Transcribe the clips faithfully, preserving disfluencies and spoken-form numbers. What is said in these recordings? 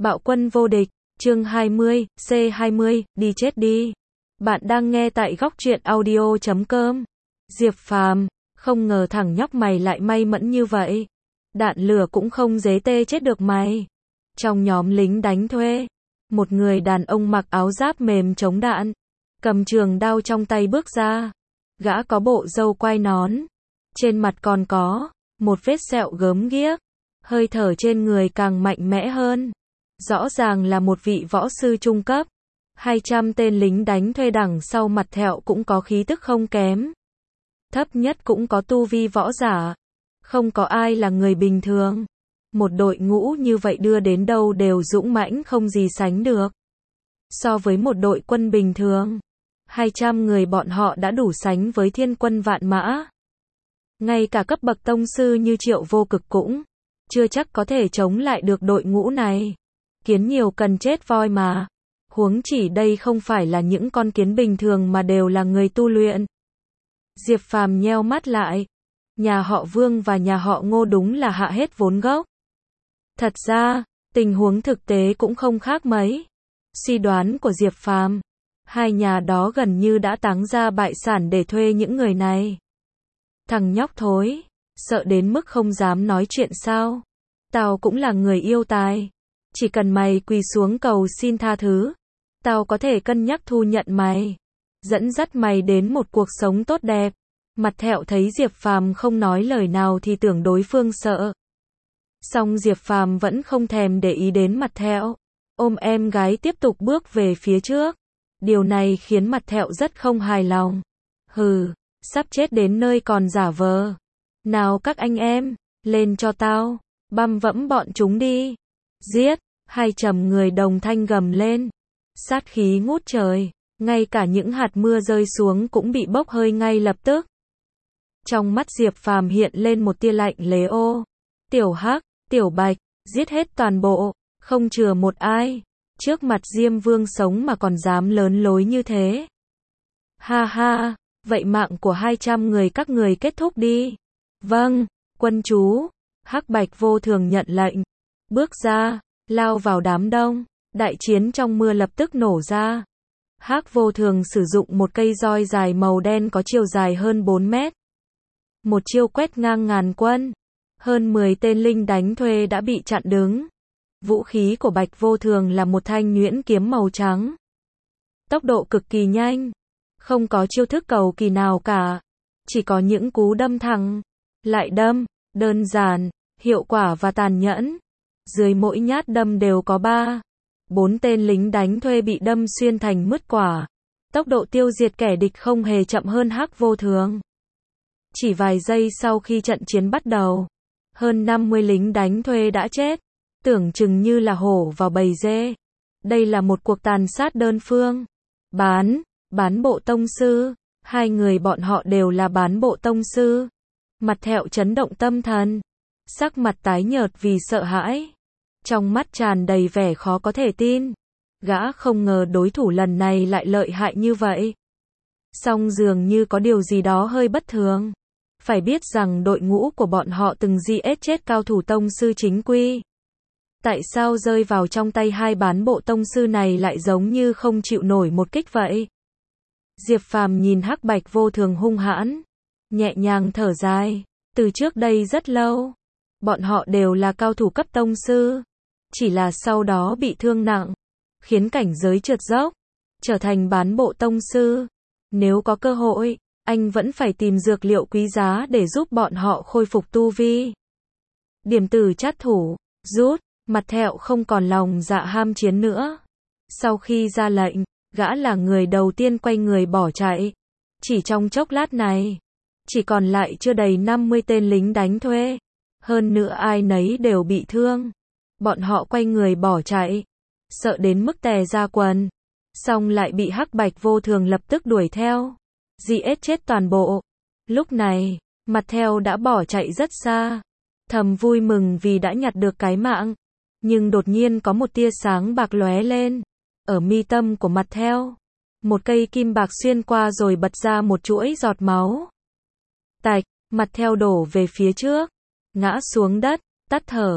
Bạo quân vô địch, chương hai mươi, C hai mươi, đi chết đi. Bạn đang nghe tại góc truyện audio chấm com. Diệp Phàm, không ngờ thằng nhóc mày lại may mẫn như vậy. Đạn lửa cũng không dế tê chết được mày. Trong nhóm lính đánh thuê, một người đàn ông mặc áo giáp mềm chống đạn, cầm trường đao trong tay bước ra. Gã có bộ râu quai nón, trên mặt còn có một vết sẹo gớm ghiếc, hơi thở trên người càng mạnh mẽ hơn. Rõ ràng là một vị võ sư trung cấp. Hai trăm tên lính đánh thuê đằng sau mặt thẹo cũng có khí tức không kém. Thấp nhất cũng có tu vi võ giả. Không có ai là người bình thường. Một đội ngũ như vậy đưa đến đâu đều dũng mãnh không gì sánh được. So với một đội quân bình thường, hai trăm người bọn họ đã đủ sánh với thiên quân vạn mã. Ngay cả cấp bậc tông sư như Triệu Vô Cực cũng chưa chắc có thể chống lại được đội ngũ này. Kiến nhiều cần chết voi mà. Huống chỉ đây không phải là những con kiến bình thường mà đều là người tu luyện. Diệp Phàm nheo mắt lại. Nhà họ Vương và nhà họ Ngô đúng là hạ hết vốn gốc. Thật ra, tình huống thực tế cũng không khác mấy. Suy đoán của Diệp Phàm, hai nhà đó gần như đã táng ra bại sản để thuê những người này. Thằng nhóc thối, sợ đến mức không dám nói chuyện sao? Tao cũng là người yêu tài. Chỉ cần mày quỳ xuống cầu xin tha thứ, tao có thể cân nhắc thu nhận mày, dẫn dắt mày đến một cuộc sống tốt đẹp. Mặt thẹo thấy Diệp Phàm không nói lời nào thì tưởng đối phương sợ. Song Diệp Phàm vẫn không thèm để ý đến mặt thẹo, ôm em gái tiếp tục bước về phía trước. Điều này khiến mặt thẹo rất không hài lòng. Hừ, sắp chết đến nơi còn giả vờ. Nào các anh em, lên cho tao, băm vẫm bọn chúng đi. Giết, hai trầm người đồng thanh gầm lên. Sát khí ngút trời, ngay cả những hạt mưa rơi xuống cũng bị bốc hơi ngay lập tức. Trong mắt Diệp Phàm hiện lên một tia lạnh lẽo. Tiểu Hắc, Tiểu Bạch, giết hết toàn bộ, không chừa một ai. Trước mặt Diêm Vương sống mà còn dám lớn lối như thế. Ha ha, vậy mạng của hai trăm người các người kết thúc đi. Vâng, quân chú. Hắc Bạch vô thường nhận lệnh. Bước ra, lao vào đám đông. Đại chiến trong mưa lập tức nổ ra. Hắc vô thường sử dụng một cây roi dài màu đen có chiều dài hơn bốn mét. Một chiêu quét ngang ngàn quân. Hơn mười tên lính đánh thuê đã bị chặn đứng. Vũ khí của Bạch vô thường là một thanh nhuyễn kiếm màu trắng. Tốc độ cực kỳ nhanh. Không có chiêu thức cầu kỳ nào cả. Chỉ có những cú đâm thẳng. Lại đâm, đơn giản, hiệu quả và tàn nhẫn. Dưới mỗi nhát đâm đều có ba, bốn tên lính đánh thuê bị đâm xuyên thành mứt quả. Tốc độ tiêu diệt kẻ địch không hề chậm hơn Hắc vô thường. Chỉ vài giây sau khi trận chiến bắt đầu, hơn năm mươi lính đánh thuê đã chết, tưởng chừng như là hổ vào bầy dê. Đây là một cuộc tàn sát đơn phương. Bán, bán bộ tông sư, hai người bọn họ đều là bán bộ tông sư. Mặt thẹo chấn động tâm thần, sắc mặt tái nhợt vì sợ hãi. Trong mắt tràn đầy vẻ khó có thể tin. Gã không ngờ đối thủ lần này lại lợi hại như vậy. Song dường như có điều gì đó hơi bất thường. Phải biết rằng đội ngũ của bọn họ từng giết chết cao thủ tông sư chính quy. Tại sao rơi vào trong tay hai bán bộ tông sư này lại giống như không chịu nổi một kích vậy? Diệp Phàm nhìn Hắc Bạch vô thường hung hãn, nhẹ nhàng thở dài. Từ trước đây rất lâu, bọn họ đều là cao thủ cấp tông sư. Chỉ là sau đó bị thương nặng, khiến cảnh giới trượt dốc, trở thành bán bộ tông sư. Nếu có cơ hội, anh vẫn phải tìm dược liệu quý giá để giúp bọn họ khôi phục tu vi. Điểm tử trát thủ, rút, mặt thẹo không còn lòng dạ ham chiến nữa. Sau khi ra lệnh, gã là người đầu tiên quay người bỏ chạy. Chỉ trong chốc lát này, chỉ còn lại chưa đầy năm mươi tên lính đánh thuê. Hơn nữa ai nấy đều bị thương. Bọn họ quay người bỏ chạy, sợ đến mức tè ra quần. Xong lại bị Hắc Bạch vô thường lập tức đuổi theo. Giết chết toàn bộ. Lúc này, mặt theo đã bỏ chạy rất xa. Thầm vui mừng vì đã nhặt được cái mạng. Nhưng đột nhiên có một tia sáng bạc lóe lên. Ở mi tâm của mặt theo, một cây kim bạc xuyên qua rồi bật ra một chuỗi giọt máu. Tạch, mặt theo đổ về phía trước, ngã xuống đất, tắt thở.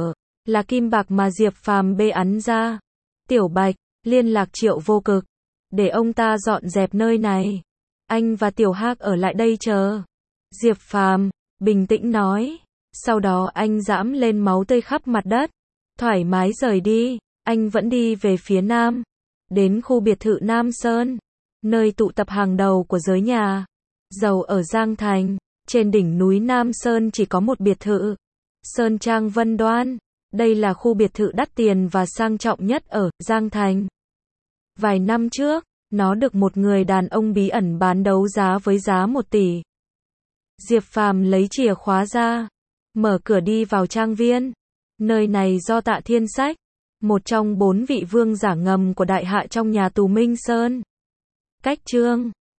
là kim bạc mà Diệp Phàm bê ắn ra. Tiểu Bạch, liên lạc Triệu Vô Cực, để ông ta dọn dẹp nơi này. Anh và Tiểu Hắc ở lại đây chờ. Diệp Phàm bình tĩnh nói. Sau đó anh giãm lên máu tươi khắp mặt đất, thoải mái rời đi. Anh vẫn đi về phía nam, đến khu biệt thự Nam Sơn, nơi tụ tập hàng đầu của giới nhà giàu ở Giang Thành. Trên đỉnh núi Nam Sơn chỉ có một biệt thự, Sơn Trang Vân Đoan. Đây là khu biệt thự đắt tiền và sang trọng nhất ở Giang Thành. Vài năm trước, nó được một người đàn ông bí ẩn bán đấu giá với giá một tỷ. Diệp Phàm lấy chìa khóa ra, mở cửa đi vào trang viên. Nơi này do Tạ Thiên Sách, một trong bốn vị vương giả ngầm của đại hạ trong nhà tù Minh Sơn, cách Trương